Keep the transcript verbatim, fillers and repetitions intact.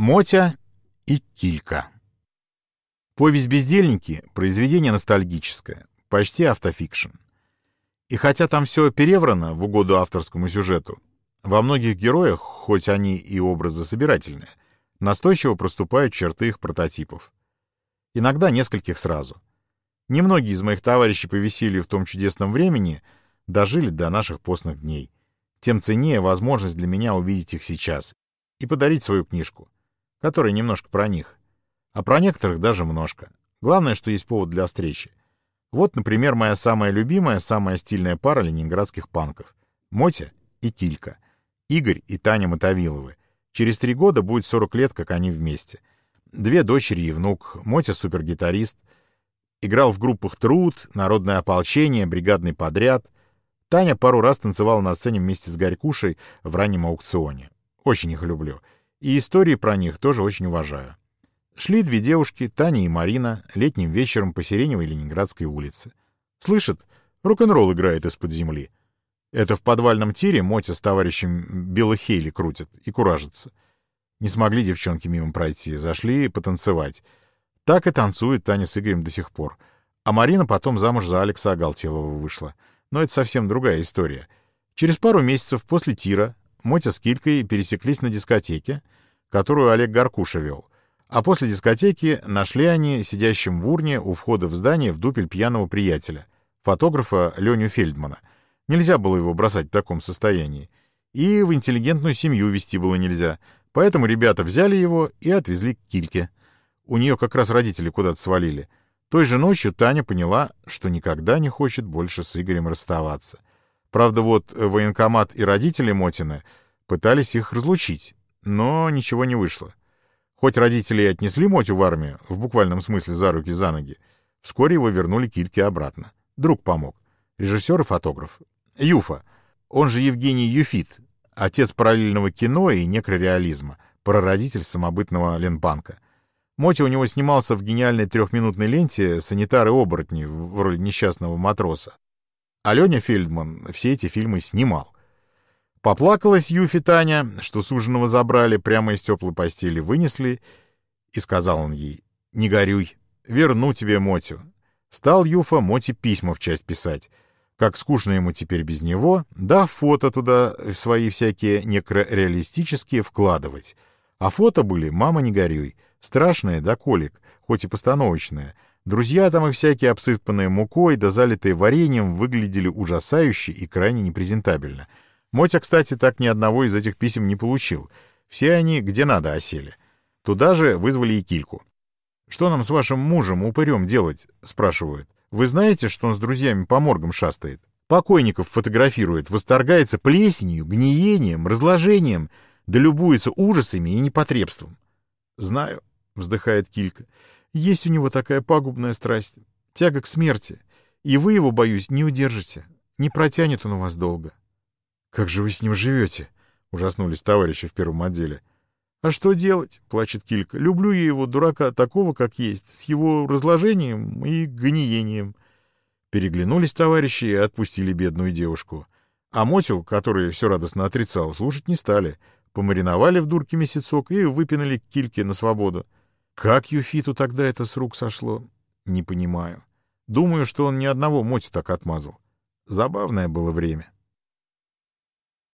Мотя и Килька. Повесть «Бездельники» — произведение ностальгическое, почти автофикшн. И хотя там все переврано в угоду авторскому сюжету, во многих героях, хоть они и образы собирательные, настойчиво проступают черты их прототипов. Иногда нескольких сразу. Немногие из моих товарищей по веселью в том чудесном времени дожили до наших постных дней. Тем ценнее возможность для меня увидеть их сейчас и подарить свою книжку, которая немножко про них. А про некоторых даже множко. Главное, что есть повод для встречи. Вот, например, моя самая любимая, самая стильная пара ленинградских панков. Мотя и Килька. Игорь и Таня Мотовиловы. Через три года будет сорок лет, как они вместе. Две дочери и внук. Мотя — супергитарист. Играл в группах «Труд», «Народное ополчение», «Бригадный подряд». Таня пару раз танцевала на сцене вместе с Горькушей в раннем аукционе. Очень их люблю. И истории про них тоже очень уважаю. Шли две девушки, Таня и Марина, летним вечером по Сиреневой Ленинградской улице. Слышат, рок-н-ролл играет из-под земли. Это в подвальном тире Мотя с товарищем Билла Хейли крутят и куражатся. Не смогли девчонки мимо пройти, зашли потанцевать. Так и танцует Таня с Игорем до сих пор. А Марина потом замуж за Алекса Оголтелова вышла. Но это совсем другая история. Через пару месяцев после тира Мотя с Килькой пересеклись на дискотеке, которую Олег Горкуша вел. А после дискотеки нашли они сидящим в урне у входа в здание в дупель пьяного приятеля, фотографа Леню Фельдмана. Нельзя было его бросать в таком состоянии. И в интеллигентную семью вести было нельзя. Поэтому ребята взяли его и отвезли к Кильке. У нее как раз родители куда-то свалили. Той же ночью Таня поняла, что никогда не хочет больше с Игорем расставаться. Правда, вот военкомат и родители Мотины пытались их разлучить, но ничего не вышло. Хоть родители и отнесли Мотю в армию, в буквальном смысле за руки, за ноги, вскоре его вернули Кильке обратно. Друг помог. Режиссер и фотограф. Юфа, он же Евгений Юфит, отец параллельного кино и некрореализма, прародитель самобытного ленпанка. Мотя у него снимался в гениальной трехминутной ленте «Санитары-оборотни» в роли несчастного матроса. А Леня Фельдман все эти фильмы снимал. Поплакалась Юфи Таня, что суженого забрали, прямо из теплой постели вынесли, и сказал он ей: «Не горюй, верну тебе Мотю». Стал Юфа Моте письма в часть писать, как скучно ему теперь без него, да фото туда свои всякие некрореалистические вкладывать. А фото были «Мама, не горюй», страшные да колик, хоть и постановочные. Друзья там и всякие обсыпанные мукой да залитые вареньем выглядели ужасающе и крайне непрезентабельно. Мотя, кстати, так ни одного из этих писем не получил. Все они где надо осели. Туда же вызвали и Кильку. «Что нам с вашим мужем, упырем, делать?» — спрашивают. «Вы знаете, что он с друзьями по моргам шастает? Покойников фотографирует, восторгается плесенью, гниением, разложением, да любуется ужасами и непотребством». «Знаю», — вздыхает Килька. «Есть у него такая пагубная страсть, тяга к смерти, и вы его, боюсь, не удержите. Не протянет он у вас долго». «Как же вы с ним живете?» — ужаснулись товарищи в первом отделе. «А что делать?» — плачет Килька. «Люблю я его, дурака, такого, как есть, с его разложением и гниением». Переглянулись товарищи и отпустили бедную девушку. А Мотю, который все радостно отрицал, слушать не стали. Помариновали в дурке месяцок и выпинали к Кильке на свободу. Как Юфиту тогда это с рук сошло? Не понимаю. Думаю, что он ни одного Мотю так отмазал. Забавное было время.